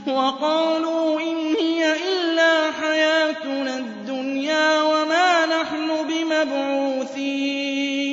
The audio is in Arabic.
وَقَالُوا إِنْ هِيَ إِلَّا حَيَاتُنَا الدُّنْيَا وَمَا نَحْنُ بِمَبْعُوثِينَ